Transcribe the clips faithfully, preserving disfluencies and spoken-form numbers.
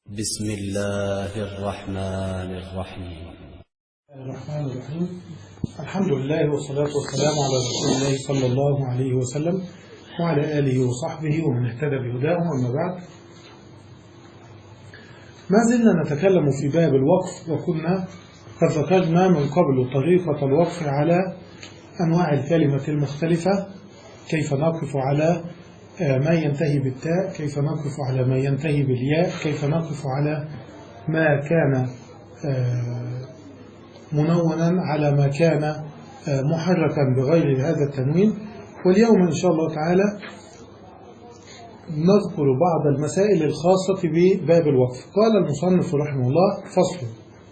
بسم الله الرحمن الرحيم الرحمن الرحيم الحمد لله والصلاة والسلام على رسول الله صلى الله عليه وسلم وعلى آله وصحبه ومن اهتدى بهداه. أما بعد، ما زلنا نتكلم في باب الوقف، وكنا قد ذكرنا من قبل طريقة الوقف على أنواع الكلمة المختلفة، كيف نقف على ما ينتهي بالتاء، كيف نقف على ما ينتهي بالياء، كيف نقف على ما كان منونا على ما كان محركا بغير هذا التنوين. واليوم إن شاء الله تعالى نذكر بعض المسائل الخاصة بباب الوقف. قال المصنف رحمه الله: فصل: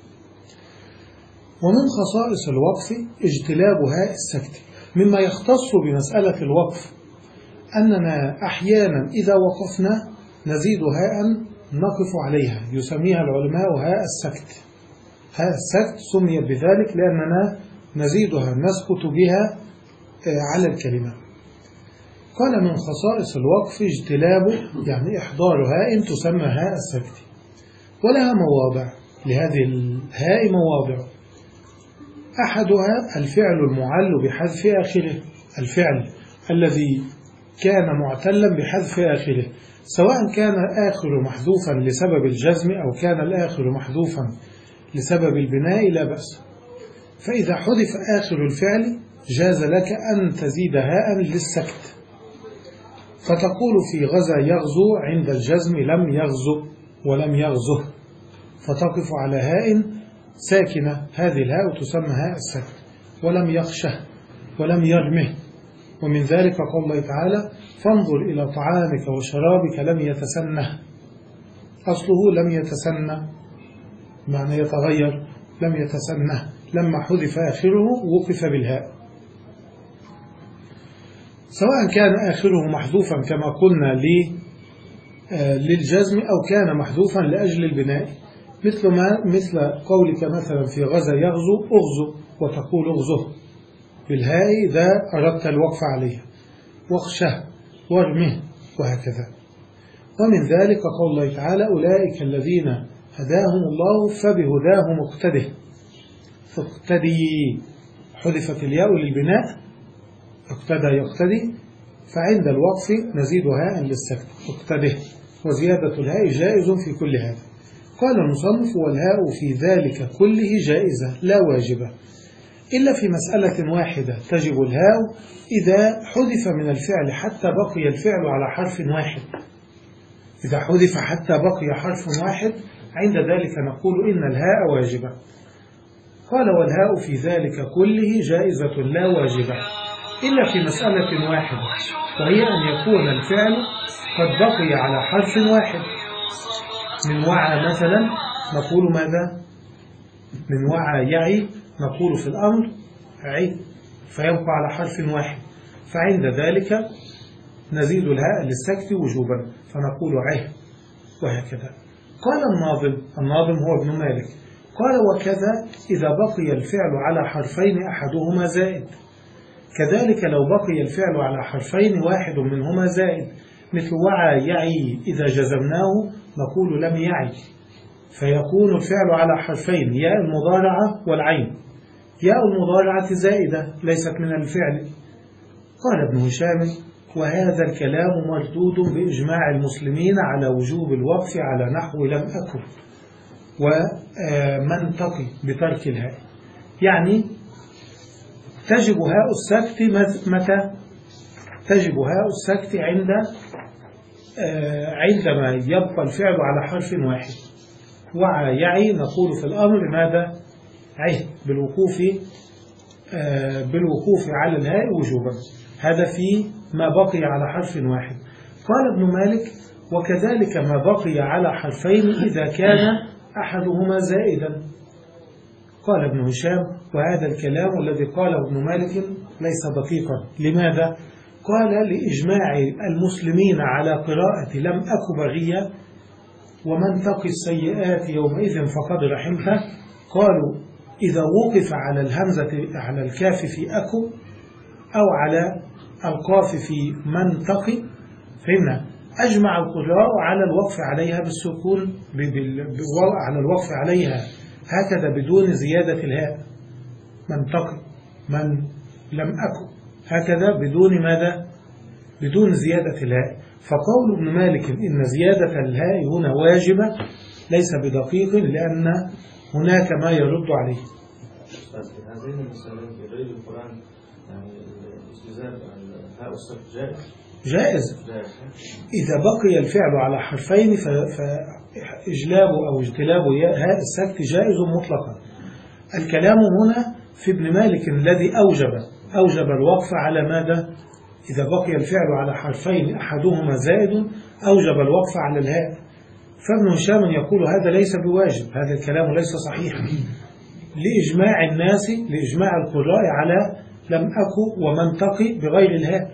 ومن خصائص الوقف اجتلاب هاء السكت. مما يختص بمسألة الوقف أننا أحيانا إذا وقفنا نزيد هاء نقف عليها، يسميها العلماء هاء السكت. هاء السكت سميت بذلك لأننا نزيدها نسكت بها على الكلمة. قال: من خصائص الوقف اجتلابه، يعني إحضار هاء تسمى هاء السكت، ولها مواضع، لهذه الهاء مواضع. أحدها الفعل المعل بحذف آخره، الفعل الذي كان معتلا بحذف آخره، سواء كان آخر محذوفا لسبب الجزم أو كان الآخر محذوفا لسبب البناء لا بأس. فإذا حذف آخر الفعل جاز لك أن تزيد هاء للسكت، فتقول في غزا يغزو عند الجزم لم يغزو ولم يغزه، فتقف على هاء ساكنة، هذه الهاء تسمى هاء السكت. ولم يخشه ولم يرمه. ومن ذلك قول الله تعالى: فانظر إلى طعامك وشرابك لم يتسنه. أصله لم يتسنه، معنى يتغير، لم يتسنه، لما حذف آخره وقف بالهاء، سواء كان آخره محذوفا كما قلنا للجزم أو كان محذوفا لأجل البناء، مثل ما مثل قولك مثلا في غزا يغزو أغزو، وتقول أغزه بالهاء إذا أردت الوقف عليها، واخشه وارمه، وهكذا. ومن ذلك قول الله تعالى: أولئك الذين هداهم الله فبهداه مقتده. فاقتدي، حذفت الياء للبناء، اقتدى يقتدي، فعند الوقف نزيد هاء للسكت، اقتده، وزيادة الهاء جائز في كل هذا. قال المصنف: والهاء في ذلك كله جائزة لا واجبة، إلا في مسألة واحدة تجب الهاء إذا حذف من الفعل حتى بقي الفعل على حرف واحد. إذا حذف حتى بقي حرف واحد عند ذلك نقول إن الهاء واجبة. قال: والهاء في ذلك كله جائزة لا واجبة، إلا في مسألة واحدة، وهي أن يكون الفعل قد بقي على حرف واحد. من وعى مثلا نقول ماذا؟ من وعى يعي نقول في الأمر عي، فيبقى على حرف واحد، فعند ذلك نزيد الهاء للسكت وجوبا فنقول عه، وهكذا. قال الناظم، الناظم هو ابن مالك، قال: وكذا إذا بقي الفعل على حرفين أحدهما زائد. كذلك لو بقي الفعل على حرفين واحد منهما زائد، مثل وعى يعي إذا جزمناه نقول لم يعي، فيكون الفعل على حرفين، ياء المضارعة والعين. ياء المضارعة زائدة ليست من الفعل. قال ابن هشام: وهذا الكلام مردود بإجماع المسلمين على وجوب الوقف على نحو لم أكن ومن تقي بترك الهاء. يعني تجب هاء السكت متى؟ تجب هاء السكت عند عندما يبقى الفعل على حرف واحد. وعى يعي نقول في الأمر ماذا؟ عه، بالوقوف بالوقوف على الهاء وجوبا. هذا في ما بقي على حرف واحد. قال ابن مالك: وكذلك ما بقي على حرفين إذا كان أحدهما زائدا. قال ابن هشام: وهذا الكلام الذي قاله ابن مالك ليس دقيقا. لماذا؟ قال: لإجماع المسلمين على قراءة لم أك بغية، ومن تقي السيئات يومئذ فقد رحمته. قالوا إذا وقف على الهمزة على الكاف في أكو أو على القاف في من تقي، فهمنا أجمع القراء على الوقف عليها بالسكون على الوقف عليها هكذا بدون زيادة الهاء، من تقي من لم أكن، هكذا بدون ماذا؟ بدون زيادة الهاء. فقول ابن مالك إن زيادة الهاء هنا واجبة ليس بدقيق، لأن هناك ما يرد عليه. هذين المثالين في غير القرآن يعني الاستزادة الهاء والسكت جائز؟ جائز إذا بقي الفعل على حرفين فإجلابه أو اجتلابه هاء السكت جائز مطلقا. الكلام هنا في ابن مالك الذي أوجب أوجب الوقف على ماذا؟ إذا بقي الفعل على حرفين أحدهما زائد أوجب الوقف على الهاء. فابن هشام يقول هذا ليس بواجب، هذا الكلام ليس صحيحا لإجماع الناس لإجماع القراء على لم أكن ومن تقي بغير الهاء.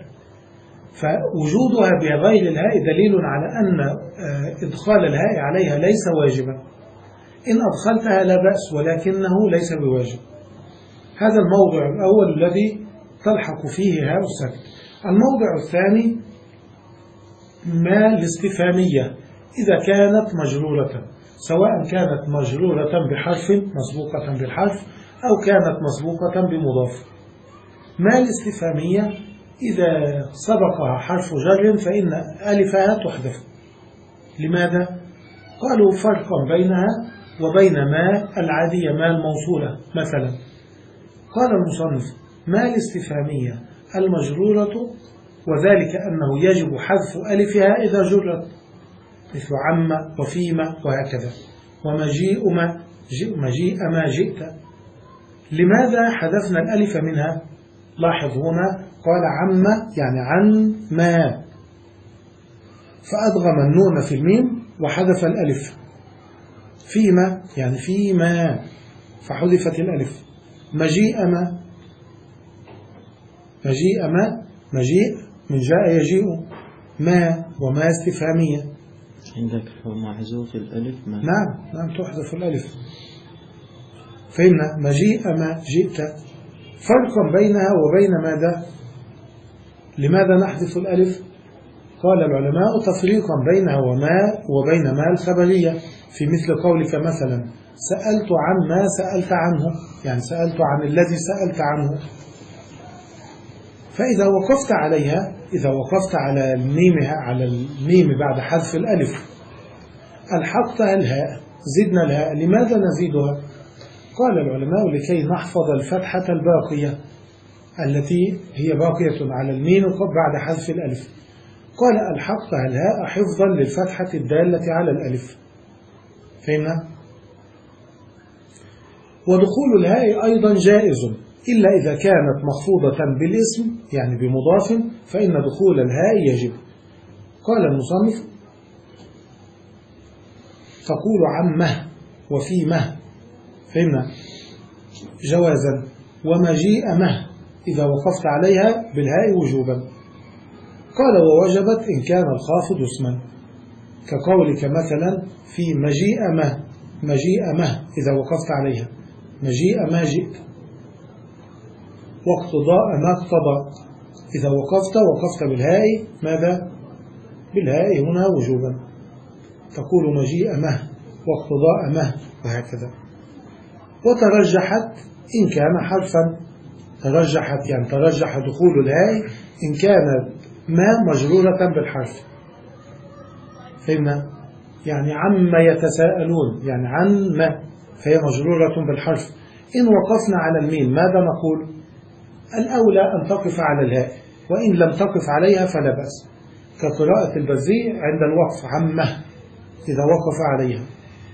فوجودها بغير الهاء دليل على أن إدخال الهاء عليها ليس واجبا. إن أدخلتها لا بأس، ولكنه ليس بواجب. هذا الموضع الأول الذي تلحق فيه هاء السكت. الموضع الثاني ما الاستفهامية إذا كانت مجرورة، سواء كانت مجرورة بحرف مسبوقة بالحرف أو كانت مسبوقة بمضاف. ما الاستفهامية إذا سبقها حرف جر فإن ألفها تحذف. لماذا؟ قالوا فرقا بينها وبين ما العادية ما الموصولة. مثلا قال المصنف ما الاستفهامية المجرورة وذلك أنه يجب حذف ألفها إذا جرت، مثل عم وفيما وهكذا، ومجيء ما مجيء ما جئت. لماذا حذفنا الألف منها؟ لاحظ هنا قال عم يعني عن ما، فأدغم النون في الميم وحذف الألف. فيما يعني فيما فحذفت الألف. مجيء ما مجيء ما مجيء من جاء يجيء. ما وما استفهامية. عندك محذوف الألف ما. نعم نعم تحذف الألف. فهمنا مجيء ما جئت. فرقا بينها وبين ماذا؟ لماذا نحذف الألف؟ قال العلماء تفريقا بينها وما وبين ما الخبرية، في مثل قولك مثلا سألت عن ما سألت عنه، يعني سألت عن الذي سألت عنه. فإذا وقفت عليها إذا وقفت على الميم على الميم بعد حذف الألف ألحقتها الهاء، زدنا الهاء. لماذا نزيدها؟ قال العلماء لكي نحفظ الفتحة الباقية التي هي باقية على الميم بعد حذف الألف. قال ألحقتها الهاء حفظا للفتحة الدالة على الألف. فهمنا؟ ودخول الهاء أيضا جائز إلا إذا كانت مخفوضة بالاسم يعني بمضاف، فإن دخول الهاء يجب. قال المصنف تقول عمه وفيمه، فهمنا؟ جوازا. ومجيء مه إذا وقفت عليها بالهاء وجوبا. قال ووجبت إن كان الخافض اسما، كقولك مثلا في مجيء مه مجيء مه إذا وقفت عليها، مجيء ما جئت. واقتضاء ما اقتضى إذا وقفت وقفت بالهاء ماذا؟ بالهاء هنا وجوبا. تقول مجيء مه واقتضاء مه وهكذا. وترجحت إن كان حرفا، ترجحت يعني ترجح دخول الهاء إن كانت ما مجرورة بالحرف. فهمنا؟ يعني عما يتساءلون يعني عن ما، فهي مجرورة بالحرف. إن وقفنا على الميم ماذا نقول؟ الأولى أن تقف على الهاء، وإن لم تقف عليها فلا بأس، كقراءة البزي عند الوقف عمه إذا وقف عليها.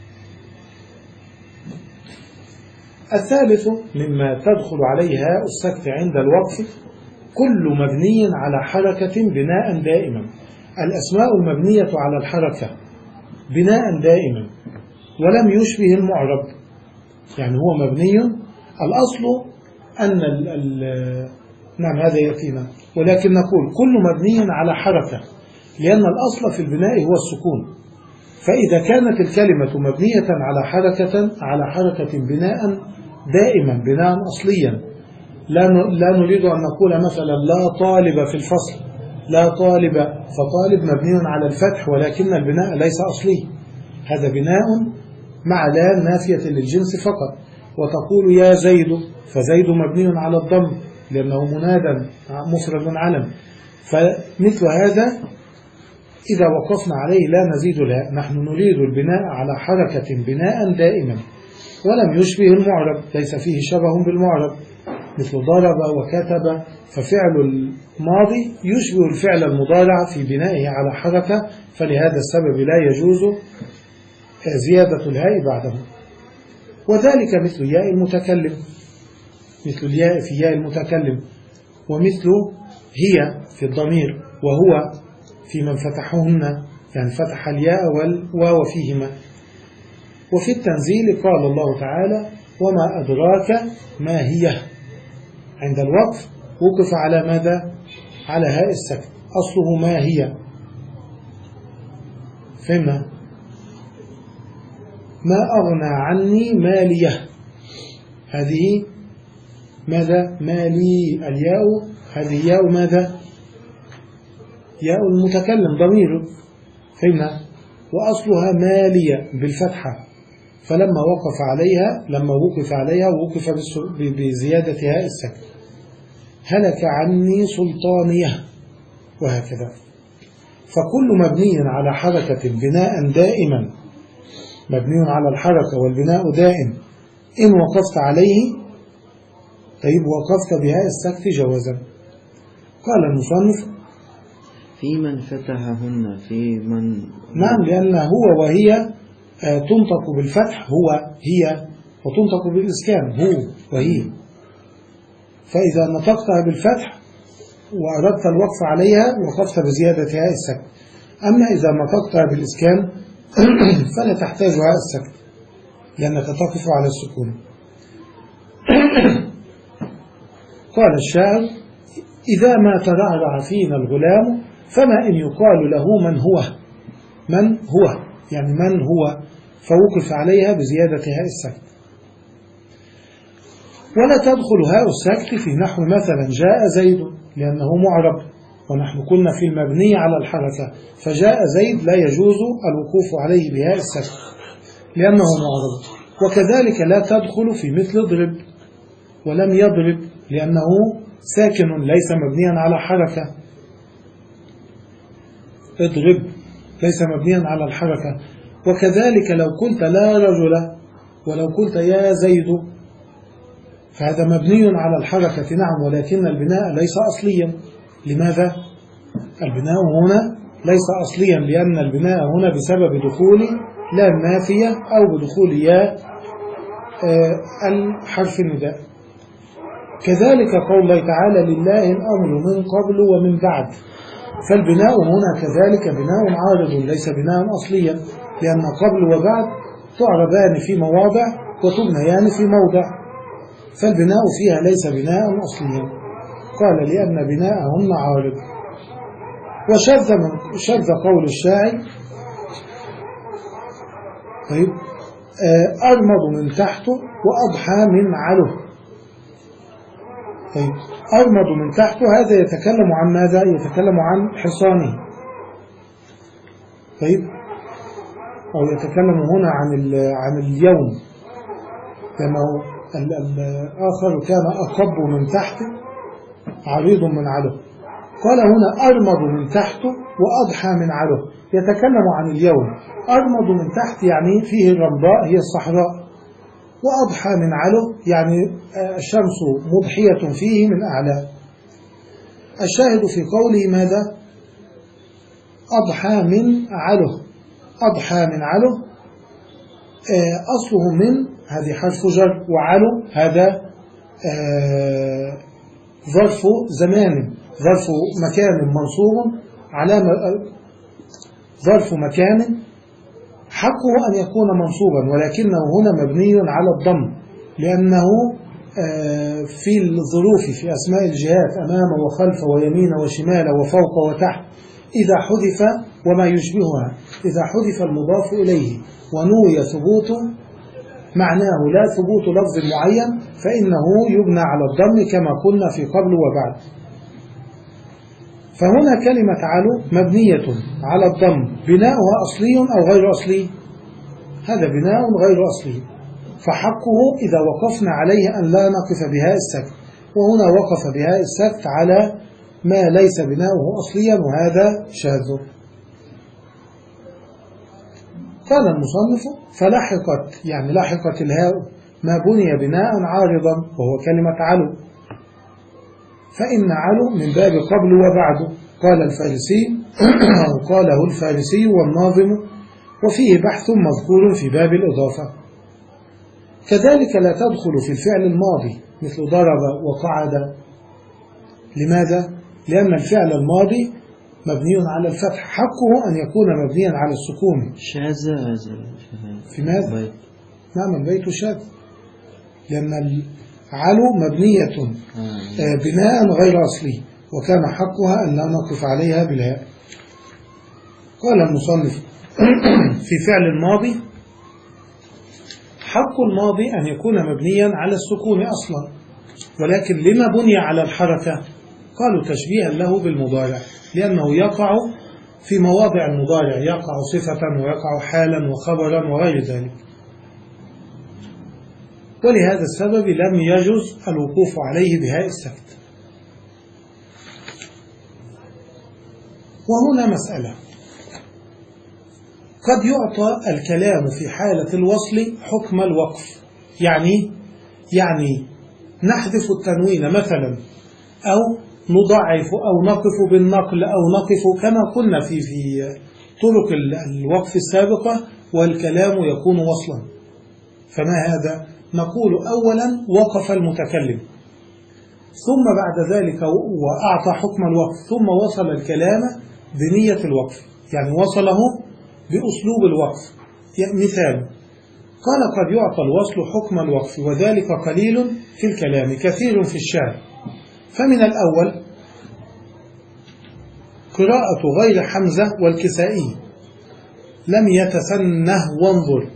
الثالث مما تدخل عليها السكت عند الوقف كل مبني على حركة بناء دائما. الأسماء المبنية على الحركة بناء دائما ولم يشبه المعرب، يعني هو مبني الأصل أن ال ال نعم هذا يأتينا، ولكن نقول كل مبني على حركة لأن الأصل في البناء هو السكون. فإذا كانت الكلمة مبنية على حركة على حركة بناء دائما بناء أصليا، لا لا نريد أن نقول مثلا لا طالب في الفصل، لا طالب، فطالب مبني على الفتح ولكن البناء ليس أصلي، هذا بناء مع لا نافية للجنس فقط. وتقول يا زيد، فزيد مبني على الضم لأنه منادى مفرد علم. فمثل هذا إذا وقفنا عليه لا نزيد لا، نحن نريد البناء على حركة بناء دائما ولم يشبه المعرب، ليس فيه شبه بالمعرب، مثل ضرب وكتب، ففعل الماضي يشبه الفعل المضارع في بنائه على حركة، فلهذا السبب لا يجوز زيادة الهاء بعده. وذلك مثل ياء المتكلم، مثل الياء في ياء المتكلم، ومثل هي في الضمير، وهو في من فتحهن، يعني فتح الياء والواو فيهما. وفي التنزيل قال الله تعالى وما أدراك ما هي، عند الوقف وقف على ماذا؟ على هاء السكت، أصله ما هي. فهمنا؟ ما أغنى عني مالية، هذه ماذا؟ مالي، الياء هذه ياء ماذا؟ ياء المتكلم ضمير، فهمنا؟ وأصلها مالية بالفتحة، فلما وقف عليها لما وقف عليها وقف بزيادة هاء السكت. هلك عني سلطانية، وهكذا. فكل مبني على حركة بناء دائما، مبني على الحركة والبناء دائم، إن وقفت عليه طيب وقفت بهاء السكت جوازا. قال المصنف في من فتحهن، في من نعم، لأن هو وهي تنطق بالفتح، هو هي، وتنطق بالإسكان هو وهي، فإذا نطقتها بالفتح وأردت الوقف عليها وقفت بزيادة هاء السكت. أما إذا نطقتها بالإسكان فلا تحتاج هاء السكت لأنك تقف على السكون. قال الشاعر إذا ما ترعرع فينا الغلام فما إن يقال له من هو، من هو يعني من هو، فوقف عليها بزيادة هاء السكت. ولا تدخل هاء السكت في نحو مثلا جاء زيد لأنه معرب، ونحن كنا في المبني على الحركة، فجاء زيد لا يجوز الوقوف عليه بهاء السكت لأنه معرب. وكذلك لا تدخل في مثل اضرب، ولم يضرب لأنه ساكن ليس مبنيا على حركة. اضرب ليس مبنيا على الحركة. وكذلك لو قلت لا رجل ولو قلت يا زيد فهذا مبني على الحركة نعم، ولكن البناء ليس أصليا. لماذا؟ البناء هنا ليس أصليا لأن البناء هنا بسبب دخول لا النافية أو بدخول يا الحرف النداء. كذلك قول الله تعالى لله الأمر من قبل ومن بعد، فالبناء هنا كذلك بناء عارض ليس بناء أصليا، لأن قبل وبعد تعربان في مواضع وتبنيان في موضع، فالبناء فيها ليس بناء أصليا. قال لأن بناءهن عارض. وشذ شذ قول الشاعر طيب أرمض من تحته وأضحى من عله. طيب أرمض من تحته هذا يتكلم عن ماذا؟ يتكلم عن حصانه. طيب أو يتكلم هنا عن عن اليوم، لأنه الآخر كان أقب من تحته عريض من عله. قال هنا أرمض من تحته وأضحى من عله، يتكلم عن اليوم. أرمض من تحت يعني فيه الرمضاء هي الصحراء، وأضحى من عله يعني الشمس مضحية فيه من أعلى. الشاهد في قوله ماذا؟ أضحى من عله. أضحى من عله أصله من هذه حرف جر، وعله هذا ظرف زمان، ظرف مكان منصوب، علامة ظرف مكان حقه أن يكون منصوبا، ولكنه هنا مبني على الضم، لأنه في الظروف في أسماء الجهات أمام وخلف ويمين وشمال وفوق وتحت إذا حذف وما يشبهها، إذا حذف المضاف إليه ونوي ثبوت معناه لا ثبوت لفظ معين فإنه يبنى على الضم كما قلنا في قبل وبعد. فهنا كلمة علو مبنية على الضم، بناؤها أصلي أو غير أصلي؟ هذا بناء غير أصلي، فحقه إذا وقفنا عليه أن لا نقف بهاء السكت، وهنا وقف بهاء السكت على ما ليس بناؤه أصليا، وهذا شاذ. قال المصنف: فلحقت، يعني لحقت الهاء ما بني بناء عارضا وهو كلمة علو، فإن علو من باب قبل وبعد. قال الفارسي قاله الفارسي والناظم، وفيه بحث مذكور في باب الإضافة. كذلك لا تدخل في الفعل الماضي مثل ضرب وقعد. لماذا؟ لأن الفعل الماضي مبني على الفتح، حقه أن يكون مبنيا على السكون. شاذ هذا في ماذا؟ نعم البيت شاذ، لأن العلو مبنية بناء غير أصلي، وكان حقها أن لا نقف عليها بالهاء. قال المصنف: في فعل الماضي حق الماضي أن يكون مبنيا على السكون أصلا، ولكن لما بني على الحركة؟ قالوا تشبيها له بالمضارع، لأنه يقع في مواضع المضارع، يقع صفة ويقع حالا وخبرا وغير ذلك، ولهذا السبب لم يجوز الوقوف عليه بهاء السكت. وهنا مسألة: قد يعطى الكلام في حالة الوصل حكم الوقف، يعني يعني نحذف التنوين مثلا، أو نضعف، أو نقف بالنقل، أو نقف كما قلنا في في طرق الوقف السابقة، والكلام يكون وصلا. فما هذا؟ نقول أولا وقف المتكلم، ثم بعد ذلك وأعطى حكم الوقف، ثم وصل الكلام بنية الوقف، يعني وصله بأسلوب الوقف. يعني مثال: قال: قد يعطى الوصل حكم الوقف، وذلك قليل في الكلام كثير في الشعر. فمن الأول قراءة غير حمزة والكسائي: لم يتسنه وانظر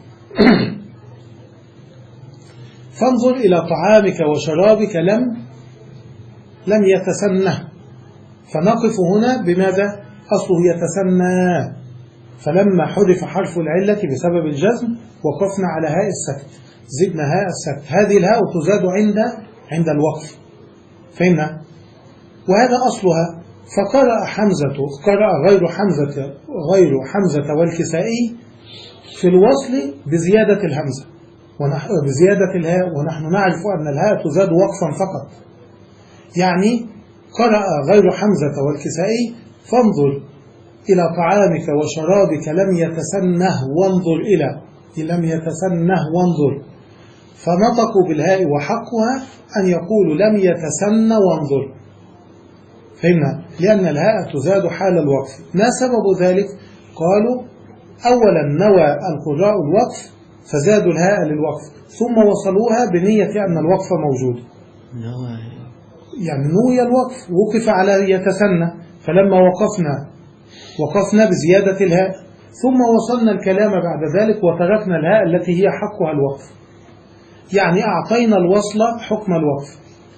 فانظر إلى طعامك وشرابك لم لم يتسنه، فنقف هنا بماذا؟ أصله يتسنى، فلما حذف حرف العلة بسبب الجزم وقفنا على هاء السكت، زدنا هاء السكت. هذه الهاء تزاد عند عند الوقف، فهمنا؟ وهذا أصلها. فقرأ حمزة، قرأ غير حمزة غير حمزة والكسائي في الوصل بزيادة الهمزة بزيادة الهاء، ونحن نعرف أن الهاء تزاد وقفا فقط. يعني قرأ غير حمزة والكسائي: فانظر إلى طعامك وشرابك لم يتسنه وانظر إلى لم يتسنه وانظر، فنطقوا بالهاء، وحقها أن يقولوا لم يتسنى وانظر، فهمنا؟ لأن الهاء تزاد حال الوقف. ما سبب ذلك؟ قالوا: أولا نوى القراء الوقف فزادوا الهاء للوقف، ثم وصلوها بنية أن الوقف موجود، يعني نوي الوقف، وقف على يتسنى، فلما وقفنا وقفنا بزيادة الهاء، ثم وصلنا الكلام بعد ذلك وتركنا الهاء التي هي حقها الوقف، يعني أعطينا الوصل حكم الوقف.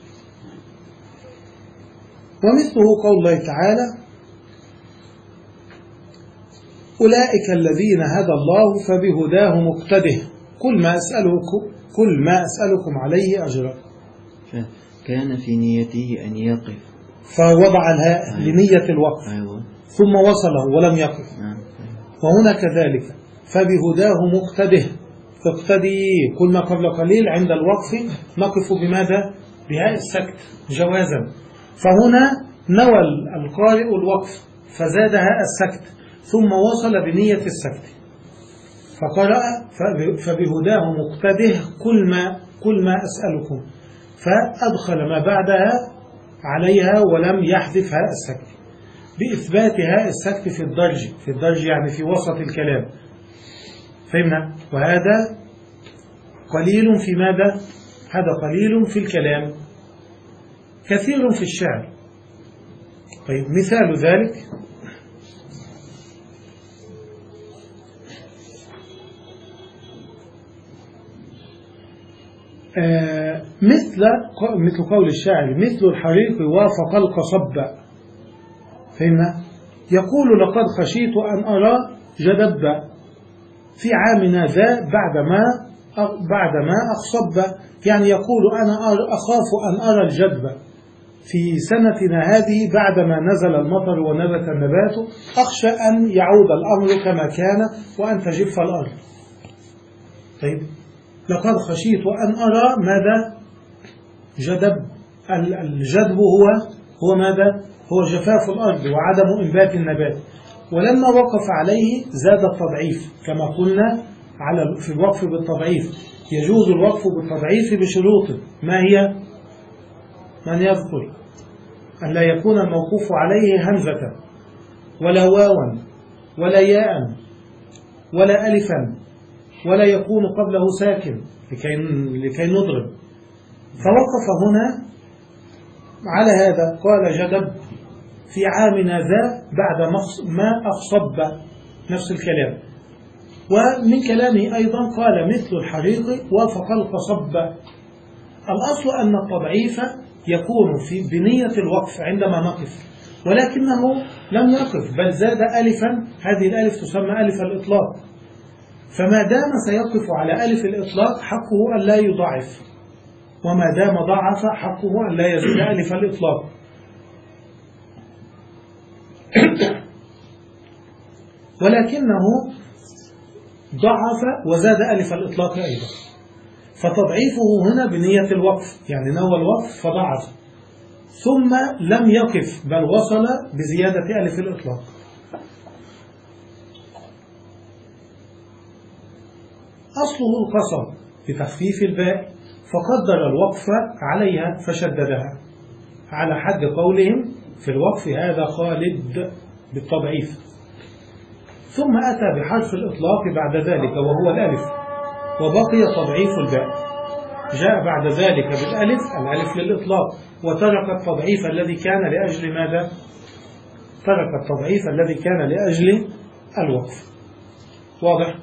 ومثله قول الله تعالى: أولئك الذين هدى الله فبهداه مقتده كل ما أسألكم كل ما أسألكم عليه أجرا. كان في نيته أن يقف، فوضع الهاء لنية الوقف، أيوة. ثم وصله ولم يقف. وهنا كذلك: فبهداه مقتده، تقتدي كل ما قبل قليل عند الوقف نقف بماذا؟ بهاء السكت جوازا. فهنا نوى القارئ الوقف فزاد هاء السكت، ثم وصل بنية السكت، فقرأ فبهداه مقتده كل ما كل ما أسألكم، فأدخل ما بعدها عليها ولم يحذف هاء السكت، بإثبات هاء السكت في الدرج في الدرج يعني في وسط الكلام، فهمنا؟ وهذا قليل في ماذا؟ هذا قليل في الكلام كثير في الشعر. طيب مثال ذلك: آه مثل مثل قول الشاعر: مثل الحريق وافق القصب، فهمنا؟ يقول لقد خشيت أن أرى جدب في عامنا ذا بعدما بعدما أخصب، يعني يقول أنا أخاف أن أرى الجدب في سنتنا هذه بعدما نزل المطر ونبت النبات، أخشى أن يعود الأمر كما كان وأن تجف الأرض. طيب، لقد خشيت أن أرى ماذا؟ جدب. الجدب هو هو ماذا؟ هو جفاف الأرض وعدم إنبات النبات. ولما وقف عليه زاد التضعيف كما قلنا على في الوقف بالتضعيف. يجوز الوقف بالتضعيف بشروط، ما هي؟ من يذكر؟ أن لا يكون الموقوف عليه همزة ولا واوا ولا ياء ولا ألفا، ولا يكون قبله ساكن لكي, لكي نضرب. فوقف هنا على هذا، قال جدب في عامنا ذا بعد ما أخصب، نفس الكلام. ومن كلامه أيضا قال مثل الحريق وافق القصب. الأصل أن التضعيف يكون في بنية الوقف عندما نقف، ولكنه لم يقف بل زاد ألفا، هذه الألف تسمى ألف الإطلاق. فما دام سيقف على ألف الإطلاق حقه أن لا يضعف، وما دام ضعف حقه أن لا يزيد ألف الإطلاق. ولكنه ضعف وزاد ألف الإطلاق أيضا، فتضعيفه هنا بنية الوقف، يعني نوى الوقف فضعف، ثم لم يقف بل وصل بزيادة ألف الإطلاق. أصله القصر بتخفيف الباء، فقدر الوقف عليها فشددها، على حد قولهم في الوقف هذا خالد بالتضعيف. ثم أتى بحرف الإطلاق بعد ذلك وهو الألف، وبقي تضعيف الباء. جاء بعد ذلك بالألف، الألف للإطلاق، وترك التضعيف الذي كان لأجل ماذا؟ ترك التضعيف الذي كان لأجل الوقف. واضح؟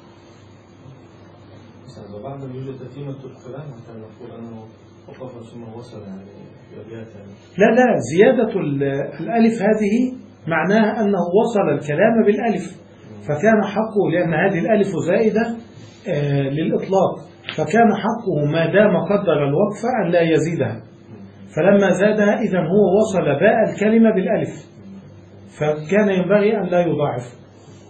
بعد ما يوجد تتمة الكلام حتى نقول أنه وقف ثم وصل يعني بأبيات يعني. لا لا، زيادة الألف هذه معناها أنه وصل الكلام بالألف، فكان حقه، لأن هذه الألف زائدة آه للإطلاق، فكان حقه ما دام قدر الوقف أن لا يزيدها، فلما زادها إذن هو وصل باء الكلمة بالألف، فكان ينبغي أن لا يضاعف.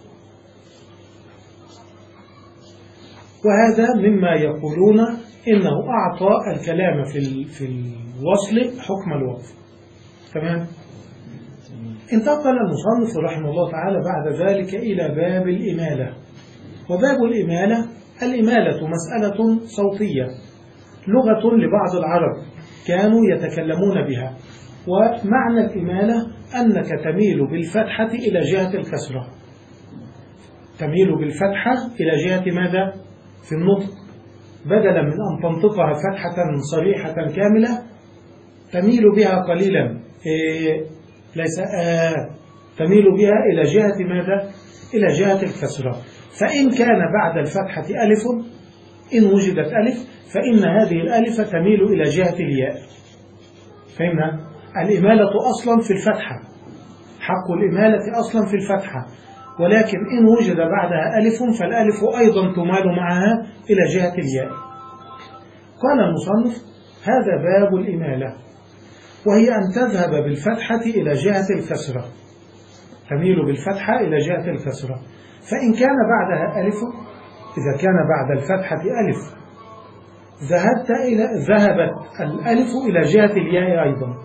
وهذا مما يقولون إنه أعطى الكلام في في الوصل حكم الوقف. تمام؟ انتقل المصنف رحمه الله تعالى بعد ذلك إلى باب الإمالة. وباب الإمالة، الإمالة مسألة صوتية، لغة لبعض العرب كانوا يتكلمون بها. ومعنى الإمالة أنك تميل بالفتحة إلى جهة الكسرة، تميل بالفتحة إلى جهة ماذا؟ في النطق، بدلا من أن تنطقها فتحة صريحة كاملة تميل بها قليلا، إيه ليس آه تميل بها إلى جهة ماذا؟ إلى جهة الكسرة. فإن كان بعد الفتحة ألف، إن وجدت ألف فإن هذه الألف تميل إلى جهة الياء. فهمنا؟ الإمالة أصلا في الفتحة، حق الإمالة أصلا في الفتحة، ولكن إن وجد بعدها ألف فالألف أيضا تمال معها إلى جهة الياء. قال المصنف: هذا باب الإمالة، وهي أن تذهب بالفتحة إلى جهة الكسرة، تميل بالفتحة إلى جهة الكسرة. فإن كان بعدها ألف، إذا كان بعد الفتحة ألف ذهبت إلى ذهبت الألف إلى جهة الياء أيضا،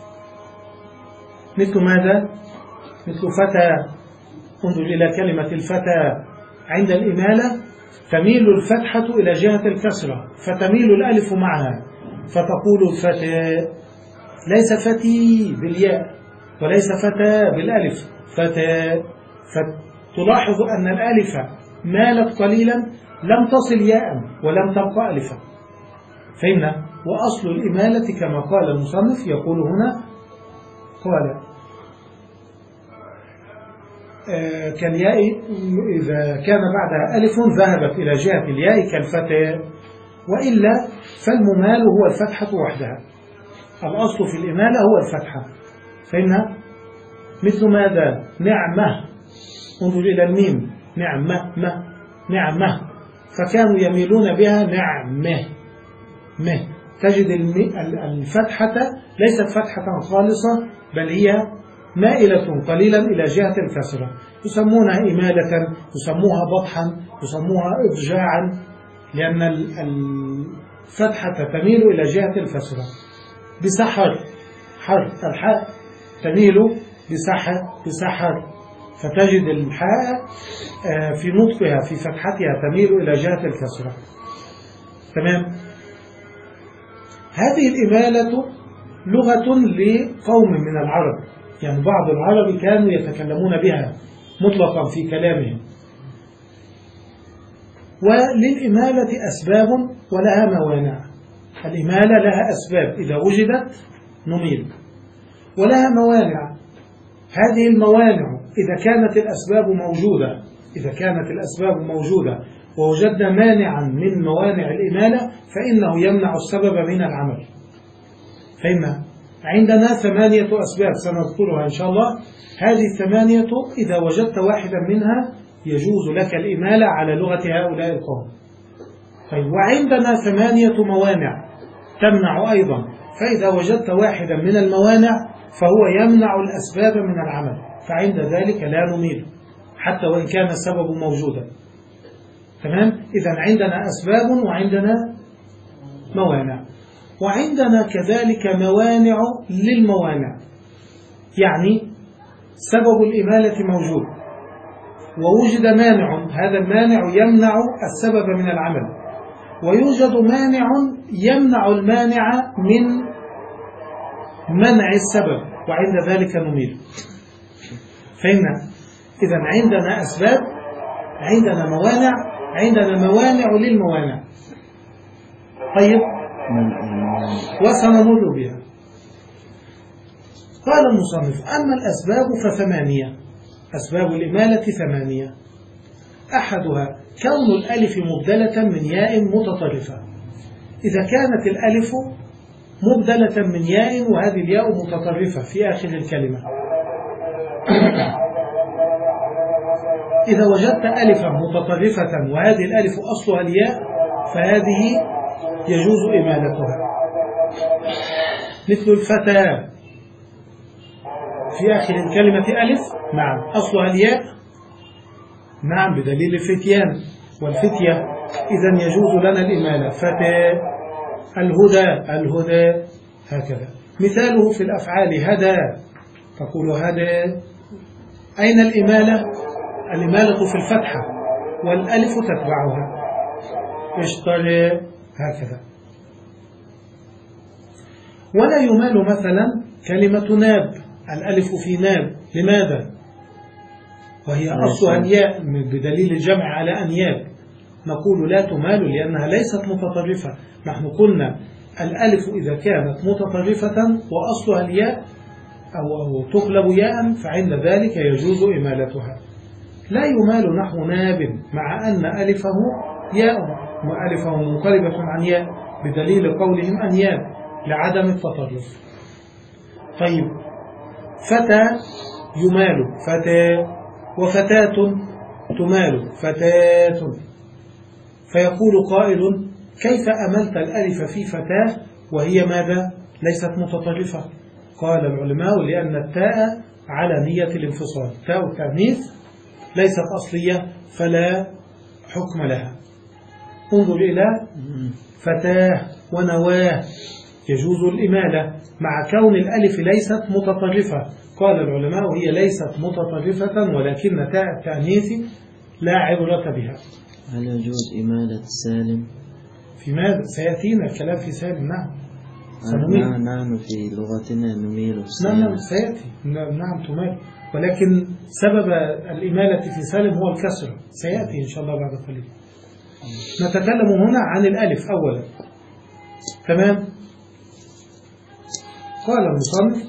مثل ماذا؟ مثل فتى. انظر إلى كلمة الفتى، عند الإمالة تميل الفتحة إلى جهة الكسرة فتميل الألف معها، فتقول الفتى، ليس فتي بالياء وليس فتى بالألف، فتى. فتلاحظ أن الألف مالت قليلا، لم تصل ياء ولم تبقى ألفا. فهمنا؟ وأصل الإمالة كما قال المصنف يقول هنا، قال آه كالياء إذا كان بعدها ألف ذهبت إلى جهة الياء كالفتى، وإلا فالممال هو الفتحة وحدها. الأصل في الإمالة هو الفتحة. فهمنا؟ مثل ماذا؟ نعمة. انظر إلى الميم، نعمة ما نعمة، فكانوا يميلون بها نعمة مه. تجد الفتحة ليست فتحة خالصة، بل هي مائلة قليلا إلى جهة الكسرة، يسمونها إمالة، يسموها بطحا، يسموها إضجاعا، لأن الفتحة تميل إلى جهة الكسرة. بسحر، حر الحاء تميل بسحر بسحر، فتجد الحاء في نطقها في فتحتها تميل إلى جهة الكسرة. تمام. هذه الإمالة لغة لقوم من العرب، يعني بعض العرب كانوا يتكلمون بها مطلقا في كلامهم. وللإمالة أسباب ولها موانع. الإمالة لها أسباب، إذا وجدت نميل، ولها موانع. هذه الموانع إذا كانت الأسباب موجودة إذا كانت الأسباب موجودة ووجدنا مانعا من موانع الإمالة فإنه يمنع السبب من العمل. فإن عندنا ثمانية أسباب سنذكرها إن شاء الله. هذه الثمانية إذا وجدت واحدا منها يجوز لك الإمالة على لغة هؤلاء القوم. طيب، وعندنا ثمانية موانع تمنع أيضا، فإذا وجدت واحدا من الموانع فهو يمنع الأسباب من العمل، فعند ذلك لا نميل حتى وإن كان السبب موجودا. تمام. إذن عندنا أسباب وعندنا موانع، وعندنا كذلك موانع للموانع. يعني سبب الإمالة موجود ووجد مانع، هذا المانع يمنع السبب من العمل، ويوجد مانع يمنع المانع من منع السبب، وعند ذلك نميل. فهمنا؟ إذن عندنا أسباب، عندنا موانع، عندنا موانع للموانع. طيب، وسنمر بها. قال المصنف: أما الأسباب فثمانية. أسباب الإمالة ثمانية. أحدها كون الألف مبدلة من ياء متطرفة. إذا كانت الألف مبدلة من ياء وهذه الياء متطرفة في آخر الكلمة، إذا وجدت ألفا متطرفة وهذه الألف أصلها الياء فهذه يجوز إمالتها. مثل الفتاة في آخر الكلمة ألف، نعم أصلها الياء، نعم بدليل الفتيان والفتية، إذن يجوز لنا الإمالة. فتاة. الهدى، الهدى، هكذا. مثاله في الأفعال هدى، تقول هدى. أين الإمالة؟ الإمالة في الفتحة والألف تتبعها. اشتري، هكذا. ولا يمال مثلا كلمة ناب، الألف في ناب، لماذا؟ وهي أصلها الياء بدليل الجمع على أنياب، نقول لا تمال لأنها ليست متطرفة. نحن قلنا الألف إذا كانت متطرفة وأصلها الياء أو, أو تقلب ياء فعند ذلك يجوز إمالتها. لا يمال نحو ناب مع أن ألفه ياء، وألفه منقلبة عن ياء بدليل قولهم أنياب لعدم التطرف. طيب، فتى يمال فتى، وفتاة تمال فتاة. فيقول قائل: كيف أملت الألف في فتاة وهي ماذا؟ ليست متطرفة. قال العلماء: لأن التاء على نية الانفصال، تاء التأنيث ليست أصلية فلا حكم لها. انظر إلى فتاة ونواه، يجوز الإمالة مع كون الألف ليست متطرفة. قال العلماء: هي ليست متطرفة ولكن تاء التأنيث لا عبرة بها. هل يجوز إمالة سالم؟ في ماذا؟ سيأتينا الكلام في سالم. نعم سنميل. نحن في لغتنا نميل نعم نعم سيأتي. نعم تمال، ولكن سبب الإمالة في سالم هو الكسر، سيأتي إن شاء الله بعد قليل. نتكلم هنا عن الألف أولا. تمام. قال المصنف: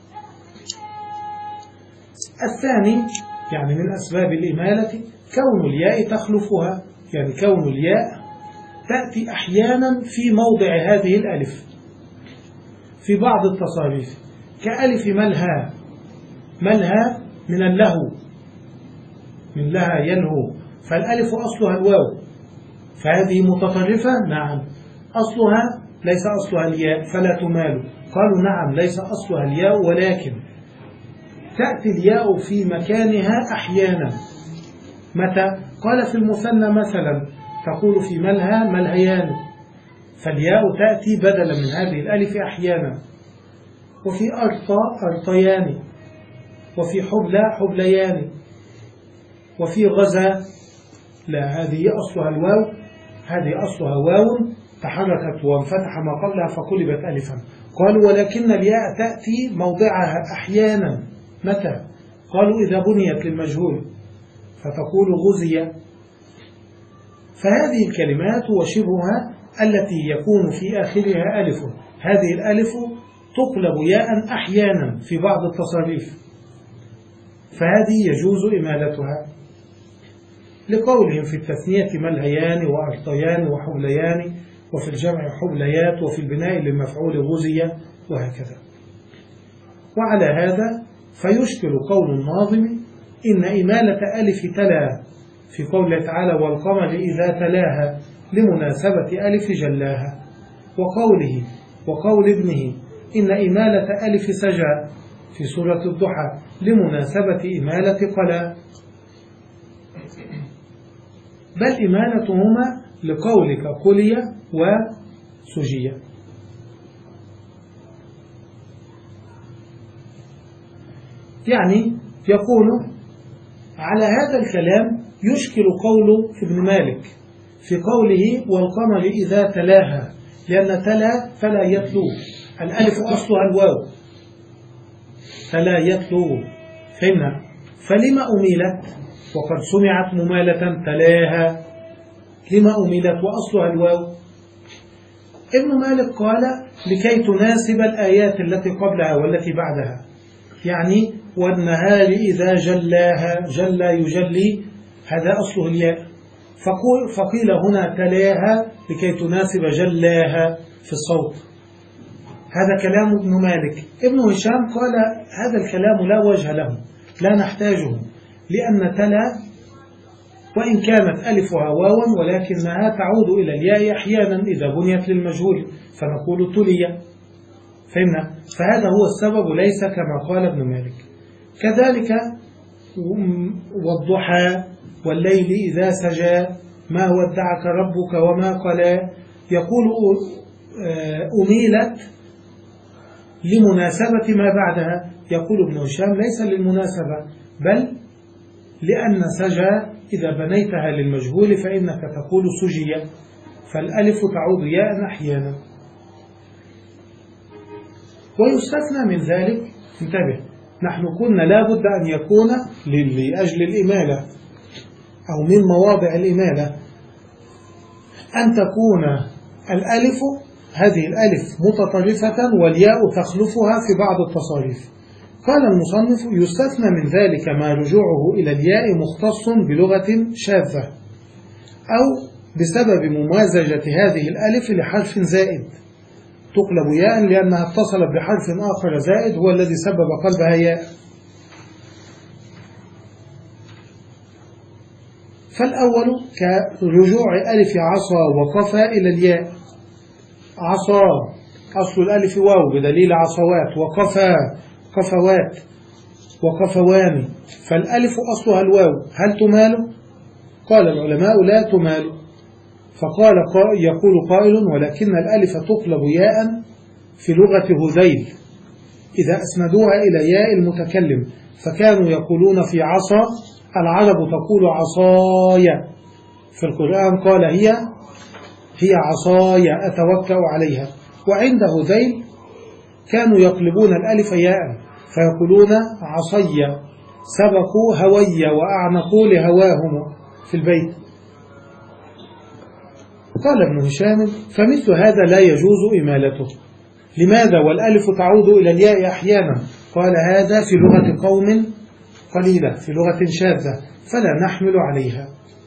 الثاني يعني من أسباب الإمالة كون الياء تخلفها، يعني كون الياء تأتي أحيانا في موضع هذه الألف في بعض التصاريف، كألف ملها. مالها من اللهو، من لها يلهو، فالألف أصلها الواو، فهذه متطرفة. نعم. أصلها ليس أصلها الياء فلا تمال. قالوا نعم ليس أصلها الياء، ولكن تأتي الياء في مكانها أحيانا. متى؟ قال في المثنى مثلا تقول في ملهى ملهيان، فالياء تأتي بدلا من هذه الألف أحيانا. وفي أرطى أرطيان، وفي حبلى حبليان، وفي غزا، لا هذه أصلها الواو، هذه أصلها واو تحركت وانفتح ما قبلها فقلبت ألفا. قالوا ولكن الياء تأتي موضعها أحيانا. متى؟ قالوا إذا بنيت للمجهول فتقول غزي. فهذه الكلمات وشبهها التي يكون في آخرها ألف، هذه الألف تقلب ياء أحيانا في بعض التصاريف، فهذه يجوز إمالتها، لقولهم في التثنية ملهيان وأرطيان وحبليان، وفي الجمع حبليات، وفي البناء للمفعول غزية، وهكذا. وعلى هذا فيشكل قول الناظم إن إمالة ألف تلا في قوله تعالى والقمر إذا تلاها لمناسبة ألف جلاها، وقوله وقول ابنه إن إمالة ألف سجى في سورة الضحى لمناسبة إمالة قلا، بل إمالتهما لقولك قلية وسجية. يعني يكون على هذا الكلام يشكل قول ابن مالك في قوله والقمر إذا تلاها، لأن تلا فلا يتلو، الألف أصلها الواو، فلا يتلو. فهمنا؟ فلما أميلت وقد سمعت ممالة تلاها؟ لما أميلت وأصلها الواو؟ ابن مالك قال لكي تناسب الآيات التي قبلها والتي بعدها، يعني والنهار إذا جلاها، جل يجلي، هذا أصله الياء، فقيل هنا تلاها لكي تناسب جلاها في الصوت. هذا كلام ابن مالك. ابن هشام قال هذا الكلام لا وجه له، لا نحتاجه، لأن تلا وإن كانت ألفها واوا ولكنها تعود إلى الياء أحيانا إذا بنيت للمجهول فنقول تلي. فهمنا؟ فهذا هو السبب، ليس كما قال ابن مالك. كذلك والضحى والليل إذا سجى ما ودعك ربك وما قلى، يقول أميلت لمناسبة ما بعدها. يقول ابن هشام ليس للمناسبة، بل لأن سجى إذا بنيتها للمجهول فإنك تقول سجية، فالألف تعود ياء أحيانا. ويستثنى من ذلك، انتبه، نحن قلنا لا بد أن يكون لأجل الإمالة أو من مواضع الإمالة أن تكون الألف، هذه الألف متطرفة والياء تخلفها في بعض التصاريف. قال المصنف يستثنى من ذلك ما رجوعه إلى الياء مختص بلغة شاذة أو بسبب ممازجة هذه الألف لحرف زائد، تقلب ياء لأنها اتصلت بحرف آخر زائد هو الذي سبب قلبها ياء. فالأول كرجوع ألف عصا وقفا إلى الياء. عصا أصل الألف واو بدليل عصوات، وقفا قفوات وقفوان، فالألف أصلها الواو، هل تمال؟ قال العلماء لا تمال. فقال يقول قائل ولكن الألف تقلب ياء في لغة هذيل إذا أسندوها إلى ياء المتكلم، فكانوا يقولون في عصا، العرب تقول عصايا، في القرآن قال هي هي عصايا أتوكأ عليها. وعند هذيل كانوا يقلبون الألف ياء فيقولون عصيا، سبقوا هويا وأعنقوا لهواهم في البيت. قال ابن هشام فمثل هذا لا يجوز إمالته. لماذا والألف تعود إلى الياء أحيانا؟ قال هذا في لغة قوم قليلة، في لغة شاذة، فلا نحمل عليها.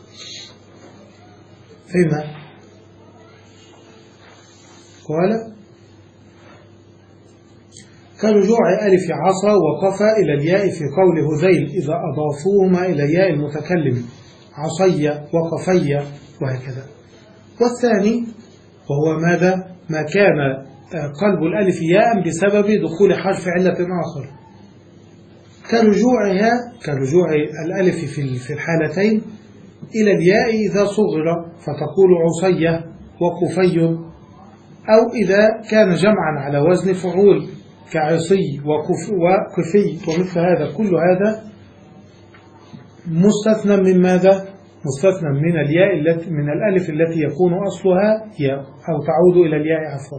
فهمنا؟ قال كرجوع ألف عصا وقفا إلى الياء في قول هذيل إذا أضافوهما إلى ياء المتكلم عصي وقفي وهكذا. والثاني وهو ماذا؟ ما كان قلب الألف ياء بسبب دخول حرف علة آخر، كرجوعها كرجوع الألف في الحالتين إلى الياء إذا صغر فتقول عصية وقفي، أو إذا كان جمعا على وزن فعول كعصي وقفي ومثل هذا. كل هذا مستثنى من ماذا؟ مستثنى من الياء التي من الألف التي يكون أصلها ياء أو تعود إلى الياء عفوا.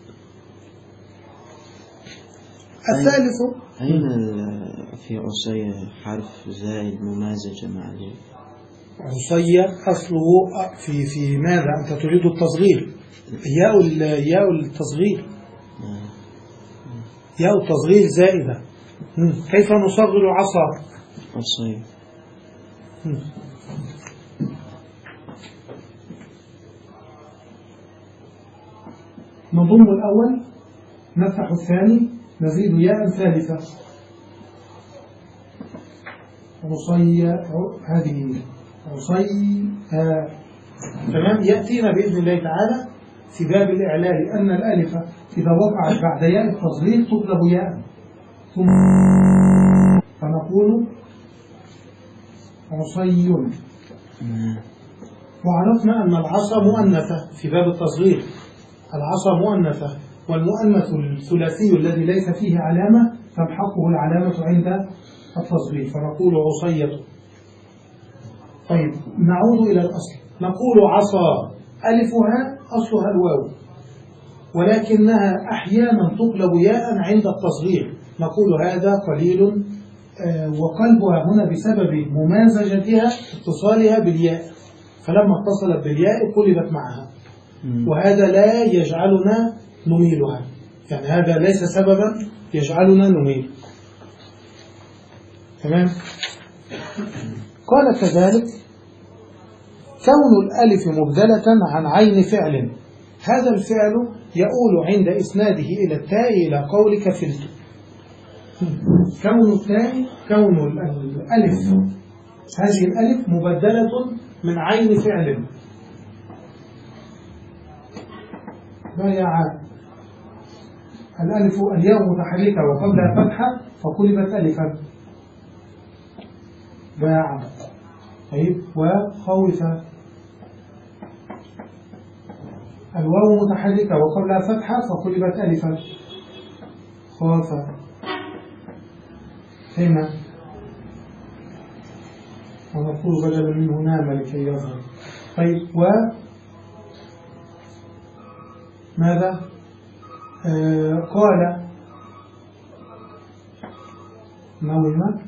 الثالث أين في عصية حرف زائد ممازجة مع الياء؟ عصية أصله في في ماذا؟ أنت تريد التصغير، ياء ياء التصغير، ياء التصغير زائدة. كيف نصغر عصا؟ عصية. نضم الأول نفتح الثاني نزيد ياء ثالثة عصي. هذه عصي آه. تمام. يأتينا بإذن الله تعالى في باب الإعلال أن الألف إذا وقعت بعد ياء التصغير تقلب ياء ثم فنقول عصي. وعرفنا أن العصا مؤنثة في باب التصغير، العصا مؤنثة، والمؤنث الثلاثي الذي ليس فيه علامة تمحقه العلامة عند التصغير فنقول عصية. طيب نعود إلى الأصل، نقول عصا ألفها أصلها الواو ولكنها أحيانا تقلب ياء عند التصغير، نقول هذا قليل وقلبها هنا بسبب ممازجتها اتصالها بالياء، فلما اتصلت بالياء قلبت معها، وهذا لا يجعلنا نميلها، يعني هذا ليس سببا يجعلنا نميل. تمام. قال كذلك كون الألف مبدلة عن عين فعل، هذا الفعل يؤول عند إسناده إلى التاء إلى قولك فلت. كون الثاني كون الألف، هذه الألف مبدلة من عين فعل، بايع الألف الياء متحركة وقبلها فتحة فقلبت ألفا باع. طيب وخوف الواو متحركة وقبلها فتحة فقلبت ألفا خاف هنا ونقول بدلا منه نام لكي يظهر. طيب و ماذا آه قال نوم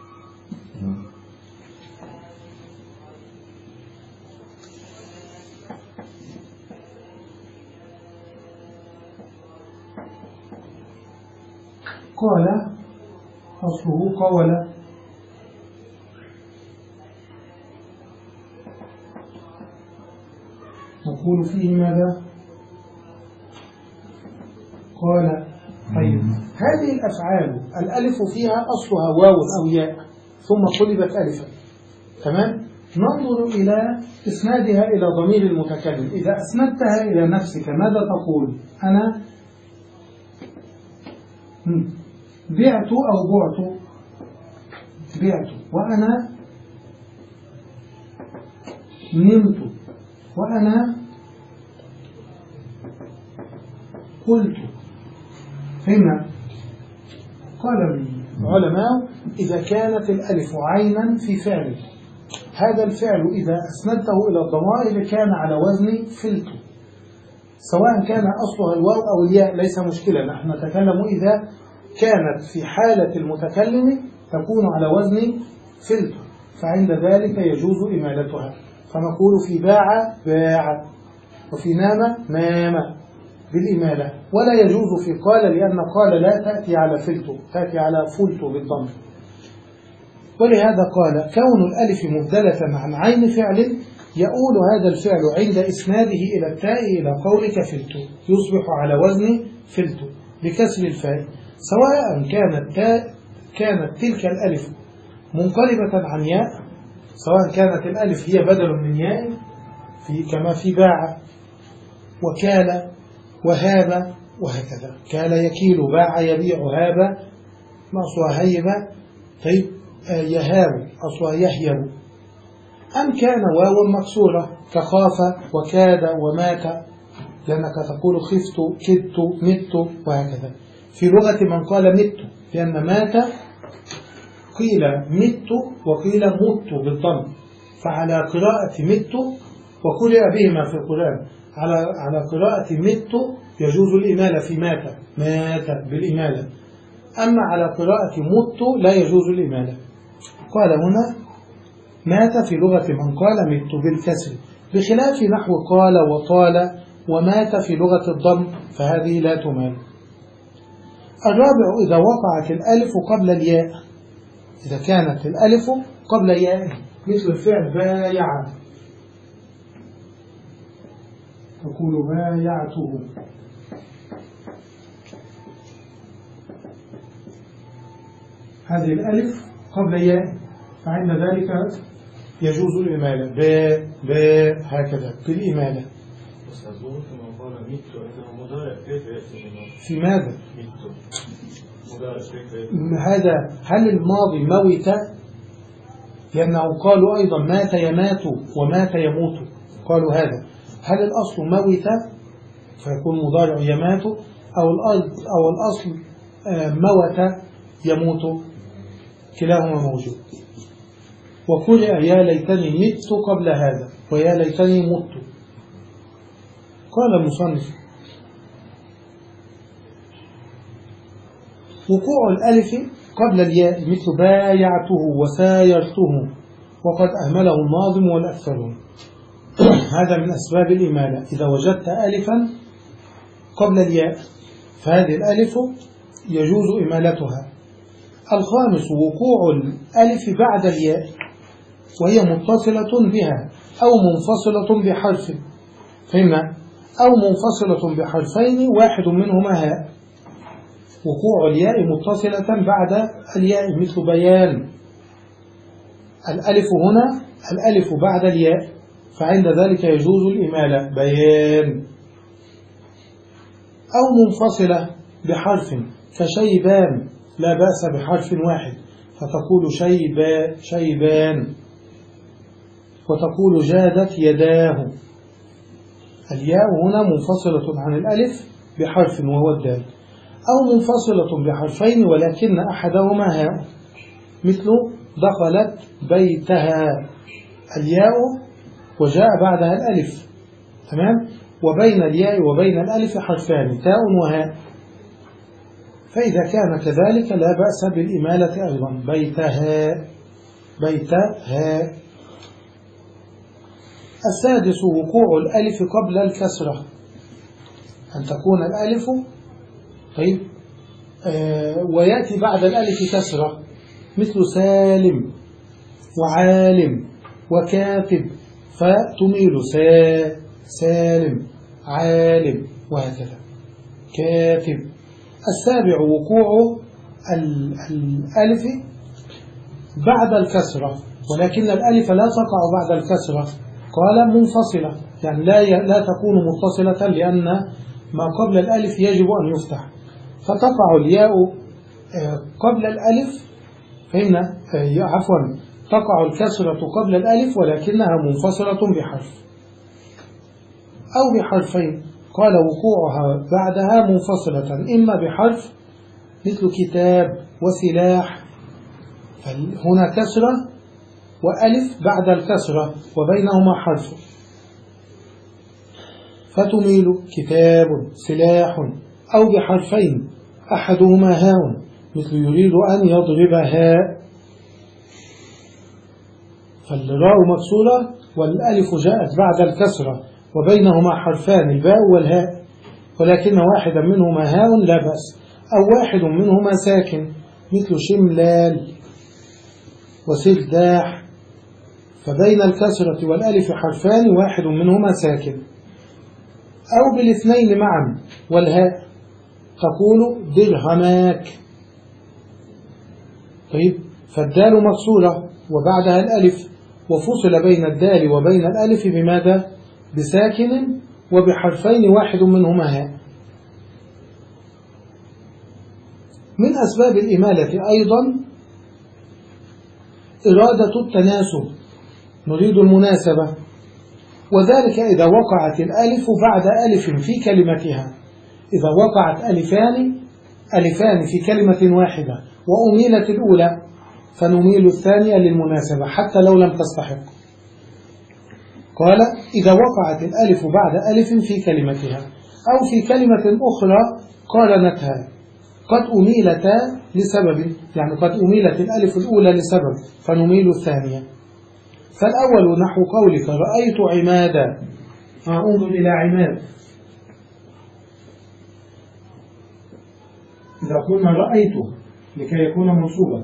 قال أصله قول، نقول فيه ماذا قال. طيب هذه الأفعال الألف فيها أصلها واو أو ياء ثم قلبت ألفا، تمام. ننظر إلى إسنادها إلى ضمير المتكلم، إذا أسندتها إلى نفسك ماذا تقول؟ أنا بعت أو بعت؟ بعت. وأنا نمت، وأنا قلت. هنا قال العلماء إذا كانت الألف عينا في فعل، هذا الفعل إذا أسندته إلى الضمائر كان على وزن فلت، سواء كان أصلها الواو أو الياء ليس مشكلة، نحن نتكلم إذا كانت في حالة المتكلم تكون على وزن فلت، فعند ذلك يجوز إمالتها، فنقول في باع باع وفي نام نام بالإمالة، ولا يجوز في قال، لأن قال لا تأتي على فلت، تأتي على فلت بالضم. ولهذا قال كون الألف مبدلة عن عين فعل يؤول هذا الفعل عند إسناده إلى التاء إلى قولك فلت، يصبح على وزن فلت بكسر الفاء، سواء كانت تاء كانت تلك الألف منقلبة عن ياء، سواء كانت الألف هي بدل من ياء في كما في باع وكال وهاب وهكذا. كال يكيل، باع يبيع، هاب أصلها هيب، طيب يهاب أصلها يهيب. أم كان واوا مكسورة كخاف وكاد ومات، لأنك تقول خفت كدت مت وهكذا. في لغة من قال مت، لأن مات قيل مت وقيل مت بالضم، فعلى قراءة مت وقرئ بهما في القرآن على على قراءة مت يجوز الإمالة في مات، مات بالإمالة. أما على قراءة مت لا يجوز الإمالة. قال هنا مات في لغة من قال مت بالكسر، بخلاف نحو قال وطال ومات في لغة الضم، فهذه لا تمال. الرابع إذا وقعت الألف قبل الياء، إذا كانت الألف قبل ياء، مثل الفعل بايع، تقول بايعته، هذه الألف قبل ياء، فعند ذلك يجوز الإمالة ب ب هكذا بالإمالة. بس أظن كما قال ميت إذا مضارع كيف يأتي منه؟ في ماذا؟ ميت مضارع كيف يأتي؟ هذا هل الماضي موت؟ لأنه قالوا أيضا مات يمات ومات يموت، قالوا هذا هل الأصل موت فيكون مضارع يمات، أو الأصل أو الأصل موت يموت، كلاهما موجود. وقرئ يا ليتني مت قبل هذا ويا ليتني مت. قال المصنف وقوع الألف قبل الياء مثل بايعته وسايرته وقد أهمله الناظم والأكثرون. هذا من أسباب الإمالة، إذا وجدت ألفا قبل الياء فهذه الألف يجوز إمالتها. الخامس وقوع الألف بعد الياء وهي متصلة بها أو منفصلة بحرف، فهمنا؟ أو منفصلة بحرفين واحد منهما هاء. وقوع الياء متصلة بعد الياء مثل بيان، الألف هنا الألف بعد الياء، فعند ذلك يجوز الإمالة بيان. أو منفصلة بحرف كشيبان، لا بأس بحرف واحد، فتقول شيبا شيبان، وتقول جادت يداه. الياء هنا منفصلة عن الألف بحرف وهو الدال، أو منفصلة بحرفين ولكن أحدهما هاء، مثل دخلت بيتها، الياء وجاء بعدها الألف، تمام، وبين الياء وبين الألف حرفان تاء وهاء، فإذا كان كذلك لا بأس بالإمالة أيضا بيتها بيتها. السادس وقوع الألف قبل الكسرة، أن تكون الألف طيب آه ويأتي بعد الألف كسرة، مثل سالم وعالم وكاتب، فتميل سا سالم عالم وهكذا كاتب. السابع وقوع الألف بعد الكسرة، ولكن الألف لا تقع بعد الكسرة، قال منفصلة، يعني لا لا تكون متصلة، لأن ما قبل الألف يجب أن يفتح، فتقع الياء قبل الألف، فهمنا؟ عفوا تقع الكسرة قبل الألف ولكنها منفصلة بحرف أو بحرفين، قال وقوعها بعدها منفصلة إما بحرف مثل كتاب وسلاح، فهنا كسرة وألف بعد الكسرة وبينهما حرف، فتميل كتاب سلاح، أو بحرفين أحدهما هاء مثل يريد أن يضربها، فالراء مكسورة والألف جاءت بعد الكسرة وبينهما حرفان الباء والهاء، ولكن واحدا منهما هاء لا بأس، أو واحد منهما ساكن مثل شملال وسلداح، فبين الكسرة والألف حرفان واحد منهما ساكن، أو بالاثنين معا والهاء، تقول درهماك. طيب، فالدال مكسورة وبعدها الألف، وفصل بين الدال وبين الألف بماذا؟ بساكن وبحرفين واحد منهما هاء. من أسباب الإمالة أيضا إرادة التناسب، نريد المناسبة، وذلك إذا وقعت الألف بعد ألف في كلمتها. إذا وقعت ألفان ألفان في كلمة واحدة وأميلت الأولى فنميل الثانية للمناسبة حتى لو لم تستحق. قال إذا وقعت الألف بعد ألف في كلمتها أو في كلمة أخرى قارنتها قد أميلتا لسبب، يعني قد أميلت الألف الأولى لسبب فنميل الثانية. فالأول نحو قولك رأيت عمادا، انظر إلى عماد، إذا قلنا رأيته لكي يكون منصوبا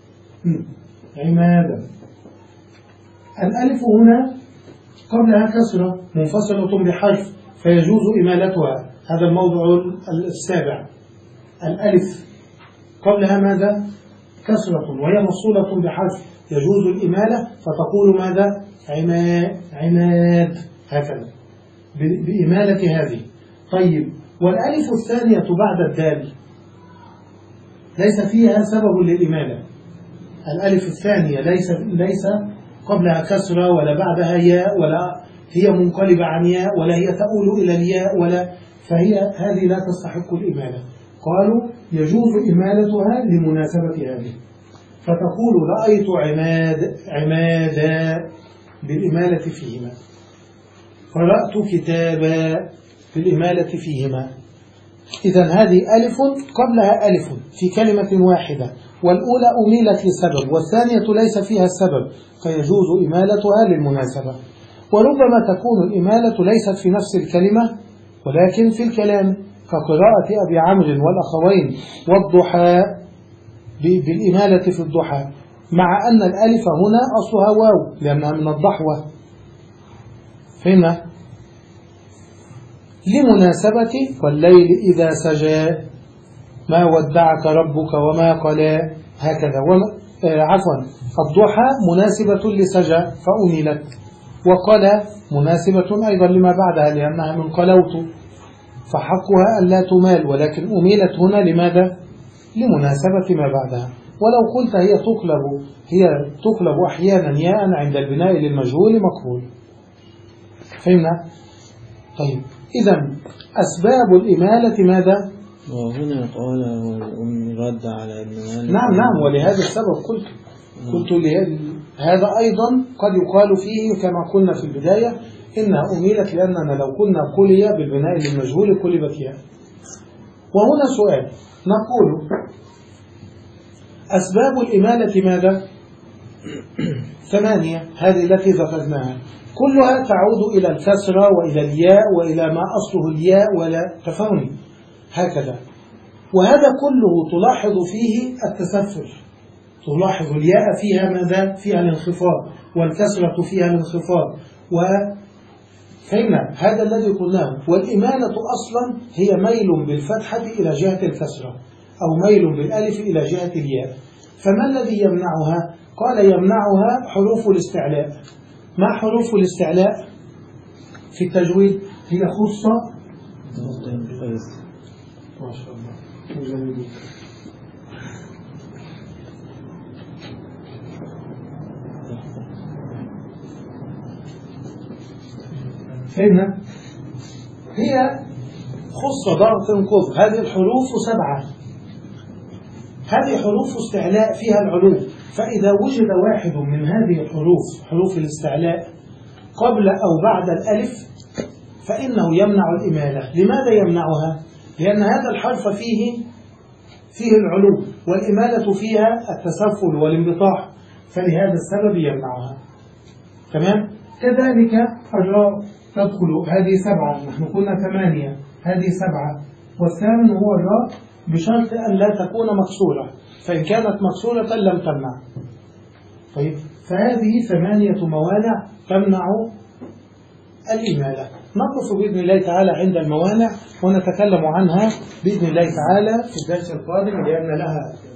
عمادا، الألف هنا قبلها كسرة منفصلة بحرف فيجوز إمالتها، هذا الموضع السابع. الألف قبلها ماذا؟ كسرة وهي مفصولة بحرف يجوز الإمالة، فتقول ماذا؟ عماد, عماد هكذا بإمالة هذه. طيب، والألف الثانية بعد الدال ليس فيها سبب للإمالة. الألف الثانية ليس ليس قبلها كسرة ولا بعدها ياء ولا هي منقلبة عن ياء ولا هي تؤول إلى الياء ولا، فهي هذه لا تستحق الإمالة. قالوا يجوز إمالتها لمناسبة هذه، فتقول رأيت عماد عمادا بالإمالة فيهما، قرأت كتابا بالإمالة فيهما. إذن هذه ألف قبلها ألف في كلمة واحدة، والأولى أميلت لسبب والثانية ليس فيها السبب فيجوز إمالتها للمناسبة. وربما تكون الإمالة ليست في نفس الكلمة ولكن في الكلام، كقراءة أبي عمرو والأخوين والضحى بالإمالة في الضحى، مع أن الألف هنا أصلها واو لأنها من الضحوة. فهمنا؟ لمناسبة والليل إذا سجى ما ودعك ربك وما قلى، هكذا. عفوا، الضحى مناسبة لسجى فأميلت، وقلى مناسبة أيضا لما بعدها لأنها من قلوت فحقها ألا تمال، ولكن أميلت هنا لماذا؟ لمناسبة ما بعدها. ولو قلت هي تقلب هي تقلب أحيانا ياء عند البناء للمجهول مقبول. فهمنا؟ طيب، إذن أسباب الإمالة ماذا؟ وهنا قال رد على ابن مالك. نعم نعم، ولهذا السبب قلت قلت هذا أيضا قد يقال فيه كما قلنا في البداية إنها أميلت لأننا لو قلنا قلية بالبناء للمجهول قلبت ياء. وهنا سؤال نقول أسباب الإمالة ماذا؟ ثمانية، هذه التي ذكرناها كلها تعود إلى الكسرة وإلى الياء وإلى ما أصله الياء ولا تفهمي هكذا. وهذا كله تلاحظ فيه التسفل، تلاحظ الياء فيها ماذا؟ فيها الانخفاض، والكسرة فيها الانخفاض. وفهمنا هذا الذي قلناه. والإمالة أصلا هي ميل بالفتحة إلى جهة الكسرة أو ميل بالألف إلى جهة الياء. فما الذي يمنعها؟ قال يمنعها حروف الاستعلاء. ما حروف الاستعلاء في التجويد؟ هي خصة. ما شاء الله. فهمنا؟ هي خصة ضغط انقض. هذه الحروف سبعة، هذه حروف استعلاء فيها العلو، فإذا وجد واحد من هذه الحروف حروف الاستعلاء قبل أو بعد الألف فإنه يمنع الإمالة. لماذا يمنعها؟ لأن هذا الحرف فيه فيه العلو والإمالة فيها التسفل والانبطاح، فلهذا السبب يمنعها. تمام؟ كذلك الراء تدخل، هذه سبعة، نحن قلنا ثمانية، هذه سبعة، والثامن هو الراء بشرط أن لا تكون مكسورة، فإن كانت مكسورة لم تمنع. طيب، فهذه ثمانية موانع تمنع الإمالة. نقف بإذن الله تعالى عند الموانع ونتكلم عنها بإذن الله تعالى في الدرس القادم لأن لها